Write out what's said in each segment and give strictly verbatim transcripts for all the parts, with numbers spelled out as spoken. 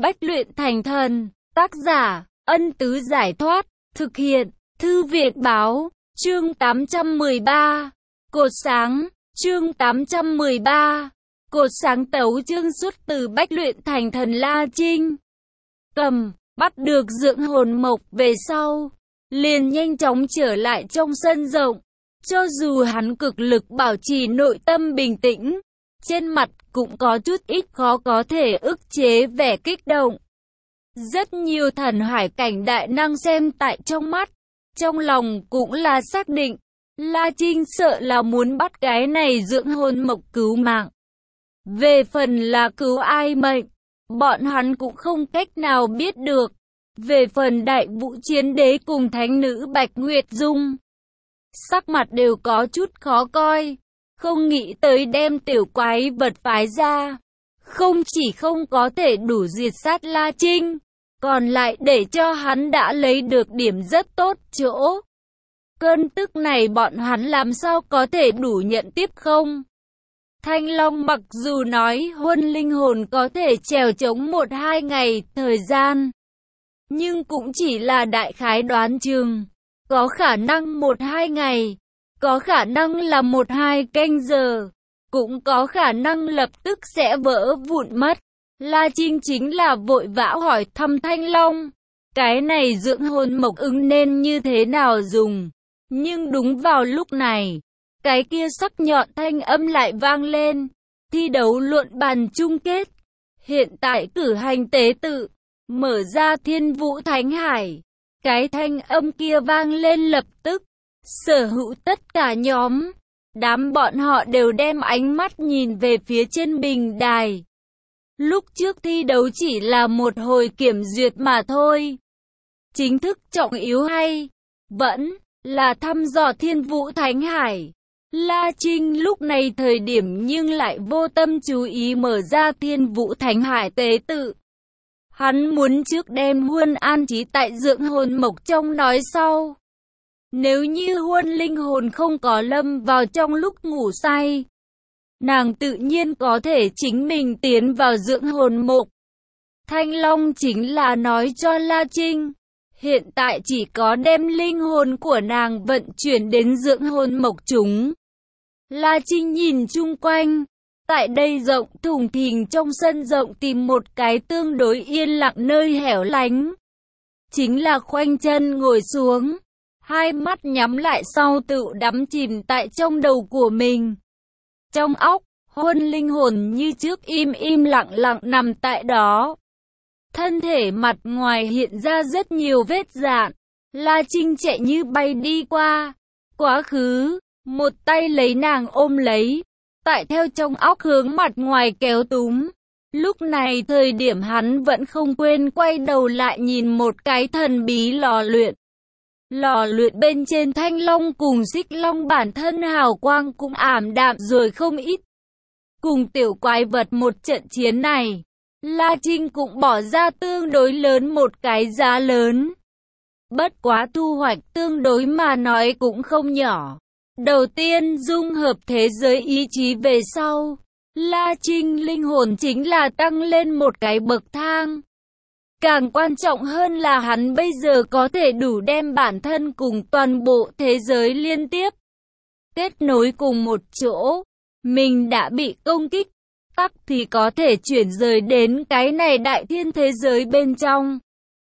Bách luyện thành thần, tác giả, Ân Tứ Giải Thoát, thực hiện, Thư Viện Báo, chương tám trăm mười ba, Cột Sáng, chương tám trăm mười ba, Cột Sáng tấu chương xuất từ Bách luyện thành thần La Trinh. Cầm, bắt được dưỡng hồn mộc về sau, liền nhanh chóng trở lại trong sân rộng. Cho dù hắn cực lực bảo trì nội tâm bình tĩnh, trên mặt cũng có chút ít khó có thể ức chế vẻ kích động. Rất nhiều thần hải cảnh đại năng xem tại trong mắt, trong lòng cũng là xác định, La Trinh sợ là muốn bắt cái này dưỡng hồn mộc cứu mạng. Về phần là cứu ai mệnh, bọn hắn cũng không cách nào biết được. Về phần Đại Vũ Chiến Đế cùng thánh nữ Bạch Nguyệt Dung, sắc mặt đều có chút khó coi, không nghĩ tới đem tiểu quái vật phái ra, không chỉ không có thể đủ diệt sát La Trinh, còn lại để cho hắn đã lấy được điểm rất tốt chỗ. Cơn tức này bọn hắn làm sao có thể đủ nhận tiếp không? Thanh Long mặc dù nói huân linh hồn có thể trèo chống một hai ngày thời gian, nhưng cũng chỉ là đại khái đoán chừng, có khả năng một hai ngày, có khả năng là một hai canh giờ, cũng có khả năng lập tức sẽ vỡ vụn mất. La Trinh chính là vội vã hỏi thăm Thanh Long, cái này dưỡng hồn mộc ứng nên như thế nào dùng. Nhưng đúng vào lúc này, cái kia sắc nhọn thanh âm lại vang lên, thi đấu luận bàn chung kết. Hiện tại cử hành tế tự, mở ra Thiên Vũ Thánh Hải. Cái thanh âm kia vang lên lập tức, sở hữu tất cả nhóm, đám bọn họ đều đem ánh mắt nhìn về phía trên bình đài. Lúc trước thi đấu chỉ là một hồi kiểm duyệt mà thôi. Chính thức trọng yếu hay vẫn là thăm dò Thiên Vũ Thánh Hải. La Trinh lúc này thời điểm nhưng lại vô tâm chú ý mở ra Thiên Vũ Thánh Hải tế tự. Hắn muốn trước đem Huân an trí tại dưỡng hồn mộc trong nói sau. Nếu như Huân linh hồn không có lâm vào trong lúc ngủ say, nàng tự nhiên có thể chính mình tiến vào dưỡng hồn mộc. Thanh Long chính là nói cho La Trinh, hiện tại chỉ có đem linh hồn của nàng vận chuyển đến dưỡng hồn mộc chúng. La Trinh nhìn chung quanh, tại đây rộng thùng thình trong sân rộng tìm một cái tương đối yên lặng nơi hẻo lánh. Chính là khoanh chân ngồi xuống, hai mắt nhắm lại sau tự đắm chìm tại trong đầu của mình. Trong óc, Huân linh hồn như trước im im lặng lặng nằm tại đó. Thân thể mặt ngoài hiện ra rất nhiều vết rạn. La Trinh chạy như bay đi qua, quá khứ, một tay lấy nàng ôm lấy, tại theo trong óc hướng mặt ngoài kéo túm. Lúc này thời điểm hắn vẫn không quên quay đầu lại nhìn một cái thần bí lò luyện. Lò luyện bên trên Thanh Long cùng Xích Long bản thân hào quang cũng ảm đạm rồi không ít. Cùng tiểu quái vật một trận chiến này, La Trinh cũng bỏ ra tương đối lớn một cái giá lớn. Bất quá thu hoạch tương đối mà nói cũng không nhỏ. Đầu tiên dung hợp thế giới ý chí về sau, La Trinh linh hồn chính là tăng lên một cái bậc thang. Càng quan trọng hơn là hắn bây giờ có thể đủ đem bản thân cùng toàn bộ thế giới liên tiếp, kết nối cùng một chỗ. Mình đã bị công kích, tắc thì có thể chuyển rời đến cái này đại thiên thế giới bên trong.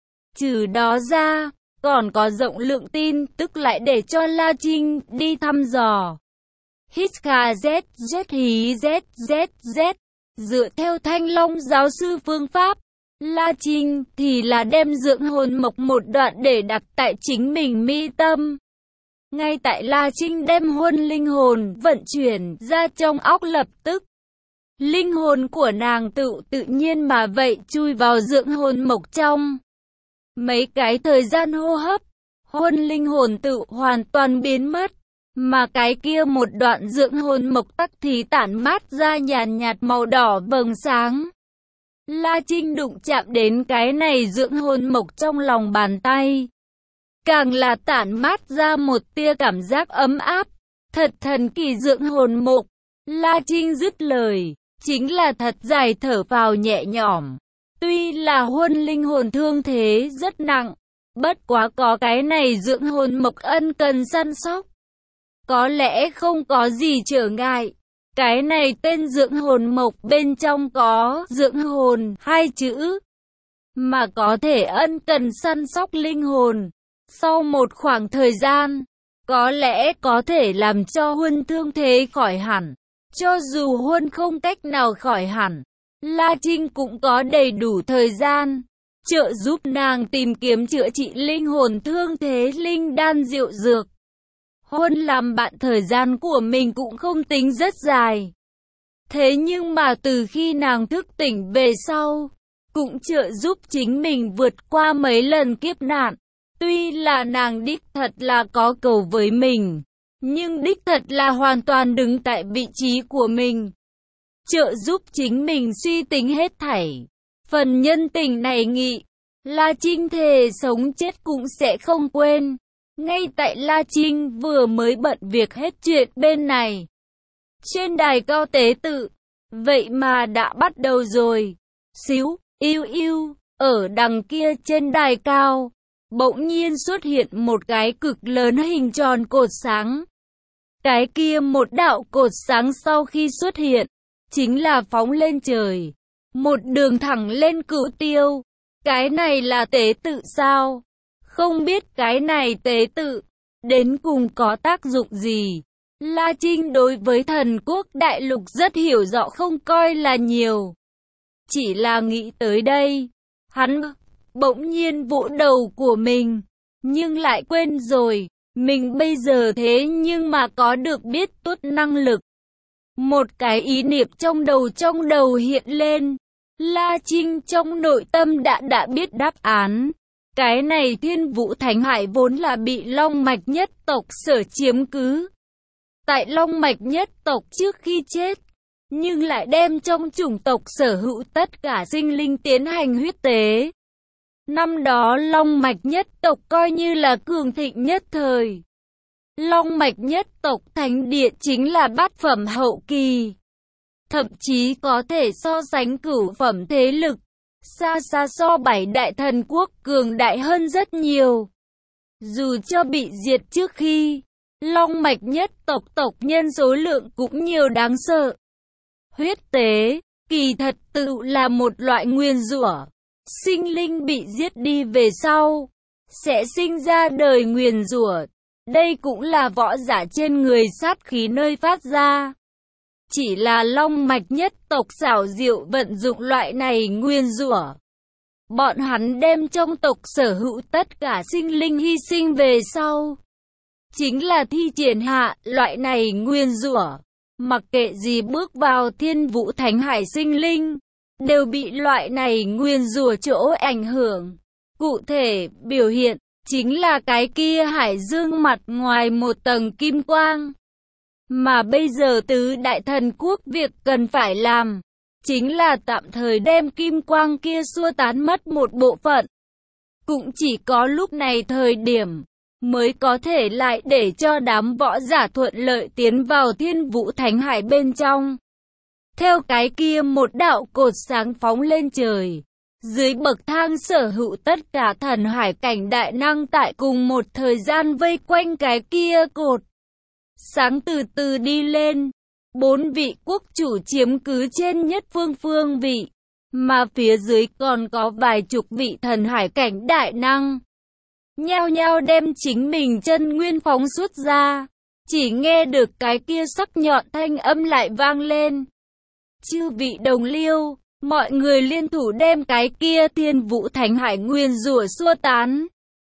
Trừ đó ra, còn có rộng lượng tin tức lại để cho La Trinh đi thăm dò. Hít kha z z hí z z z. Dựa theo Thanh Long giáo sư phương pháp, La Trinh thì là đem dưỡng hồn mộc một đoạn để đặt tại chính mình mi tâm. Ngay tại La Trinh đem Huân linh hồn vận chuyển ra trong óc lập tức, linh hồn của nàng tự tự nhiên mà vậy chui vào dưỡng hồn mộc trong. Mấy cái thời gian hô hấp, Huân linh hồn tự hoàn toàn biến mất, mà cái kia một đoạn dưỡng hồn mộc tắc thì tản mát ra nhàn nhạt màu đỏ vầng sáng. La Trinh đụng chạm đến cái này dưỡng hồn mộc trong lòng bàn tay, càng là tản mát ra một tia cảm giác ấm áp, thật thần kỳ dưỡng hồn mộc. La Trinh dứt lời, chính là thật dài thở phào nhẹ nhõm. Tuy là Huân linh hồn thương thế rất nặng, bất quá có cái này dưỡng hồn mộc ân cần săn sóc, có lẽ không có gì trở ngại. Cái này tên dưỡng hồn mộc bên trong có dưỡng hồn hai chữ, mà có thể ân cần săn sóc linh hồn. Sau một khoảng thời gian, có lẽ có thể làm cho Huân thương thế khỏi hẳn. Cho dù Huân không cách nào khỏi hẳn, La Trinh cũng có đầy đủ thời gian trợ giúp nàng tìm kiếm chữa trị linh hồn thương thế linh đan diệu dược. Huân làm bạn thời gian của mình cũng không tính rất dài. Thế nhưng mà từ khi nàng thức tỉnh về sau, cũng trợ giúp chính mình vượt qua mấy lần kiếp nạn. Tuy là nàng đích thật là có cầu với mình, nhưng đích thật là hoàn toàn đứng tại vị trí của mình, trợ giúp chính mình suy tính hết thảy. Phần nhân tình này nghị, La Trinh thề sống chết cũng sẽ không quên. Ngay tại La Trinh vừa mới bận việc hết chuyện bên này, trên đài cao tế tự, vậy mà đã bắt đầu rồi. Xíu, yêu yêu, ở đằng kia trên đài cao, bỗng nhiên xuất hiện một cái cực lớn hình tròn cột sáng. Cái kia một đạo cột sáng sau khi xuất hiện, chính là phóng lên trời, một đường thẳng lên Cửu Tiêu. Cái này là tế tự sao? Không biết cái này tế tự đến cùng có tác dụng gì? La Trinh đối với thần quốc đại lục rất hiểu rõ không coi là nhiều. Chỉ là nghĩ tới đây, hắn bỗng nhiên vỗ đầu của mình, nhưng lại quên rồi, mình bây giờ thế nhưng mà có được biết tốt năng lực. Một cái ý niệm trong đầu trong đầu hiện lên, La Trinh trong nội tâm đã đã biết đáp án. Cái này Thiên Vũ Thánh Hải vốn là bị Long Mạch nhất tộc sở chiếm cứ. Tại Long Mạch nhất tộc trước khi chết, nhưng lại đem trong chủng tộc sở hữu tất cả sinh linh tiến hành huyết tế. Năm đó Long Mạch nhất tộc coi như là cường thịnh nhất thời. Long Mạch nhất tộc thánh địa chính là bát phẩm hậu kỳ, thậm chí có thể so sánh cửu phẩm thế lực, xa xa so bảy đại thần quốc cường đại hơn rất nhiều. Dù cho bị diệt trước khi, Long Mạch nhất tộc tộc nhân số lượng cũng nhiều đáng sợ. Huyết tế, kỳ thật tự là một loại nguyền rủa. Sinh linh bị giết đi về sau, sẽ sinh ra đời nguyền rủa. Đây cũng là võ giả trên người sát khí nơi phát ra. Chỉ là Long Mạch nhất tộc xảo diệu vận dụng loại này nguyên rủa. Bọn hắn đem trong tộc sở hữu tất cả sinh linh hy sinh về sau, chính là thi triển hạ loại này nguyên rủa. Mặc kệ gì bước vào Thiên Vũ Thánh Hải sinh linh, đều bị loại này nguyên rủa chỗ ảnh hưởng. Cụ thể biểu hiện chính là cái kia hải dương mặt ngoài một tầng kim quang. Mà bây giờ tứ đại thần quốc việc cần phải làm, chính là tạm thời đem kim quang kia xua tán mất một bộ phận. Cũng chỉ có lúc này thời điểm, mới có thể lại để cho đám võ giả thuận lợi tiến vào Thiên Vũ Thánh Hải bên trong. Theo cái kia một đạo cột sáng phóng lên trời, dưới bậc thang sở hữu tất cả thần hải cảnh đại năng tại cùng một thời gian vây quanh cái kia cột sáng từ từ đi lên. Bốn vị quốc chủ chiếm cứ trên nhất phương phương vị, mà phía dưới còn có vài chục vị thần hải cảnh đại năng. Nhao nhao đem chính mình chân nguyên phóng xuất ra, chỉ nghe được cái kia sắc nhọn thanh âm lại vang lên. Chư vị đồng liêu, mọi người liên thủ đem cái kia Thiên Vũ Thánh Hải nguyên rủa xua tán.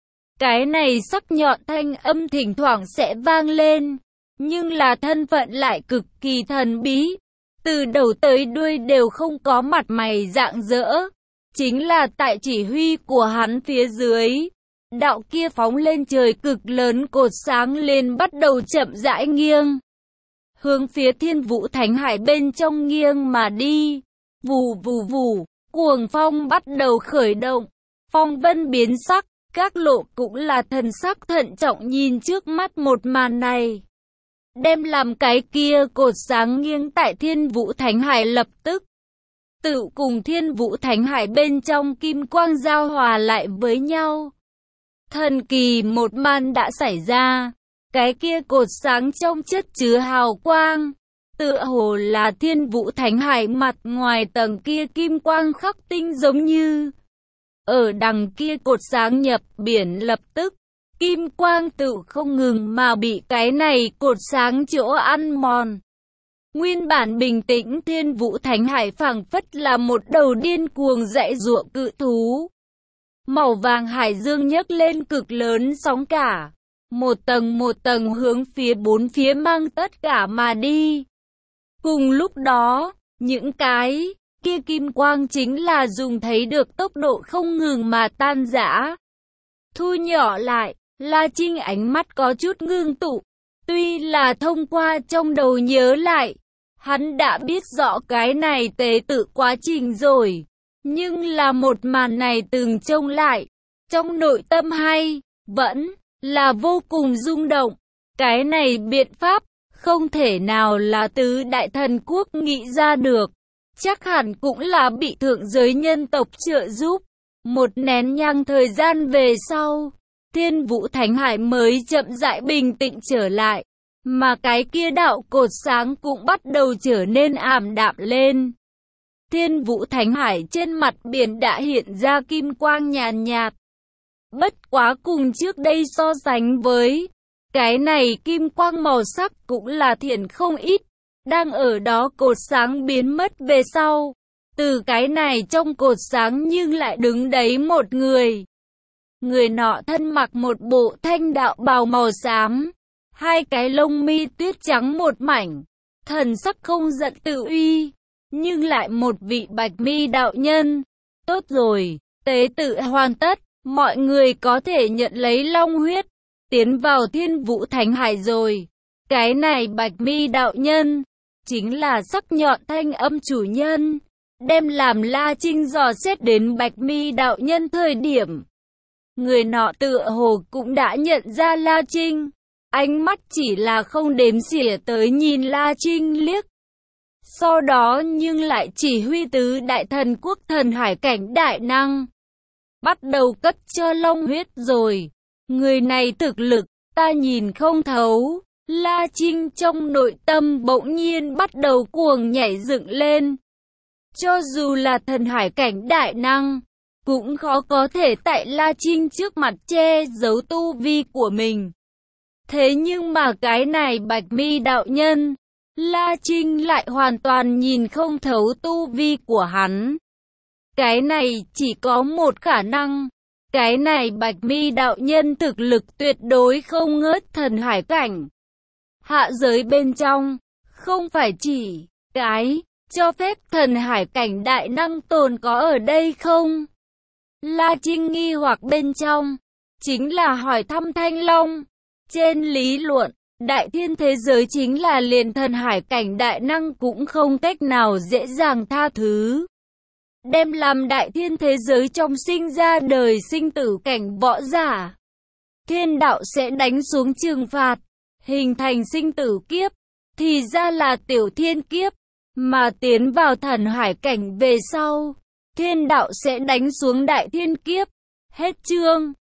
Cái này sắc nhọn thanh âm thỉnh thoảng sẽ vang lên, nhưng là thân phận lại cực kỳ thần bí, từ đầu tới đuôi đều không có mặt mày rạng rỡ. Chính là tại chỉ huy của hắn phía dưới, đạo kia phóng lên trời cực lớn cột sáng lên bắt đầu chậm rãi nghiêng, hướng phía Thiên Vũ Thánh Hải bên trong nghiêng mà đi. Vù vù vù, cuồng phong bắt đầu khởi động, phong vân biến sắc, các lộ cũng là thần sắc thận trọng nhìn trước mắt một màn này. Đem làm cái kia cột sáng nghiêng tại Thiên Vũ Thánh Hải lập tức tự cùng Thiên Vũ Thánh Hải bên trong kim quang giao hòa lại với nhau. Thần kỳ một màn đã xảy ra, cái kia cột sáng trong chất chứa hào quang, tựa hồ là Thiên Vũ Thánh Hải mặt ngoài tầng kia kim quang khắc tinh giống như. Ở đằng kia cột sáng nhập biển lập tức, kim quang tự không ngừng mà bị cái này cột sáng chỗ ăn mòn. Nguyên bản bình tĩnh Thiên Vũ Thánh Hải phảng phất là một đầu điên cuồng dãy giụa cự thú. Màu vàng hải dương nhấc lên cực lớn sóng cả, một tầng một tầng hướng phía bốn phía mang tất cả mà đi. Cùng lúc đó, những cái kia kim quang chính là dùng thấy được tốc độ không ngừng mà tan rã. Thu nhỏ lại, La Trinh ánh mắt có chút ngưng tụ. Tuy là thông qua trong đầu nhớ lại, hắn đã biết rõ cái này tế tự quá trình rồi. Nhưng là một màn này từng trông lại, trong nội tâm hay, vẫn là vô cùng rung động. Cái này biện pháp, không thể nào là tứ đại thần quốc nghĩ ra được. Chắc hẳn cũng là bị thượng giới nhân tộc trợ giúp. Một nén nhang thời gian về sau, Thiên Vũ Thánh Hải mới chậm rãi bình tĩnh trở lại. Mà cái kia đạo cột sáng cũng bắt đầu trở nên ảm đạm lên. Thiên Vũ Thánh Hải trên mặt biển đã hiện ra kim quang nhàn nhạt. Bất quá cùng trước đây so sánh với, cái này kim quang màu sắc cũng là thiện không ít. Đang ở đó cột sáng biến mất về sau. Từ cái này trong cột sáng nhưng lại đứng đấy một người. Người nọ thân mặc một bộ thanh đạo bào màu xám. Hai cái lông mi tuyết trắng một mảnh. Thần sắc không giận tự uy. Nhưng lại một vị bạch mi đạo nhân. Tốt rồi, tế tự hoàn tất. Mọi người có thể nhận lấy long huyết. Tiến vào Thiên Vũ Thánh Hải rồi. Cái này bạch mi đạo nhân chính là sắc nhọn thanh âm chủ nhân. Đem làm La Trinh dò xét đến bạch mi đạo nhân thời điểm. Người nọ tựa hồ cũng đã nhận ra La Trinh. Ánh mắt chỉ là không đếm xỉa tới nhìn La Trinh liếc. Sau đó nhưng lại chỉ huy tứ đại thần quốc thần hải cảnh đại năng. Bắt đầu cất cho long huyết rồi. Người này thực lực, ta nhìn không thấu. La Trinh trong nội tâm bỗng nhiên bắt đầu cuồng nhảy dựng lên. Cho dù là thần hải cảnh đại năng, cũng khó có thể tại La Trinh trước mặt che giấu tu vi của mình. Thế nhưng mà cái này bạch mi đạo nhân, La Trinh lại hoàn toàn nhìn không thấu tu vi của hắn. Cái này chỉ có một khả năng. Cái này bạch mi đạo nhân thực lực tuyệt đối không ngớt thần hải cảnh. Hạ giới bên trong, không phải chỉ cái cho phép thần hải cảnh đại năng tồn có ở đây không? La Trinh nghi hoặc bên trong, chính là hỏi thăm Thanh Long. Trên lý luận, đại thiên thế giới chính là liền thần hải cảnh đại năng cũng không cách nào dễ dàng tha thứ. Đem làm đại thiên thế giới trong sinh ra đời sinh tử cảnh võ giả. Thiên đạo sẽ đánh xuống trừng phạt, hình thành sinh tử kiếp, thì ra là tiểu thiên kiếp, mà tiến vào thần hải cảnh về sau, thiên đạo sẽ đánh xuống đại thiên kiếp. Hết chương.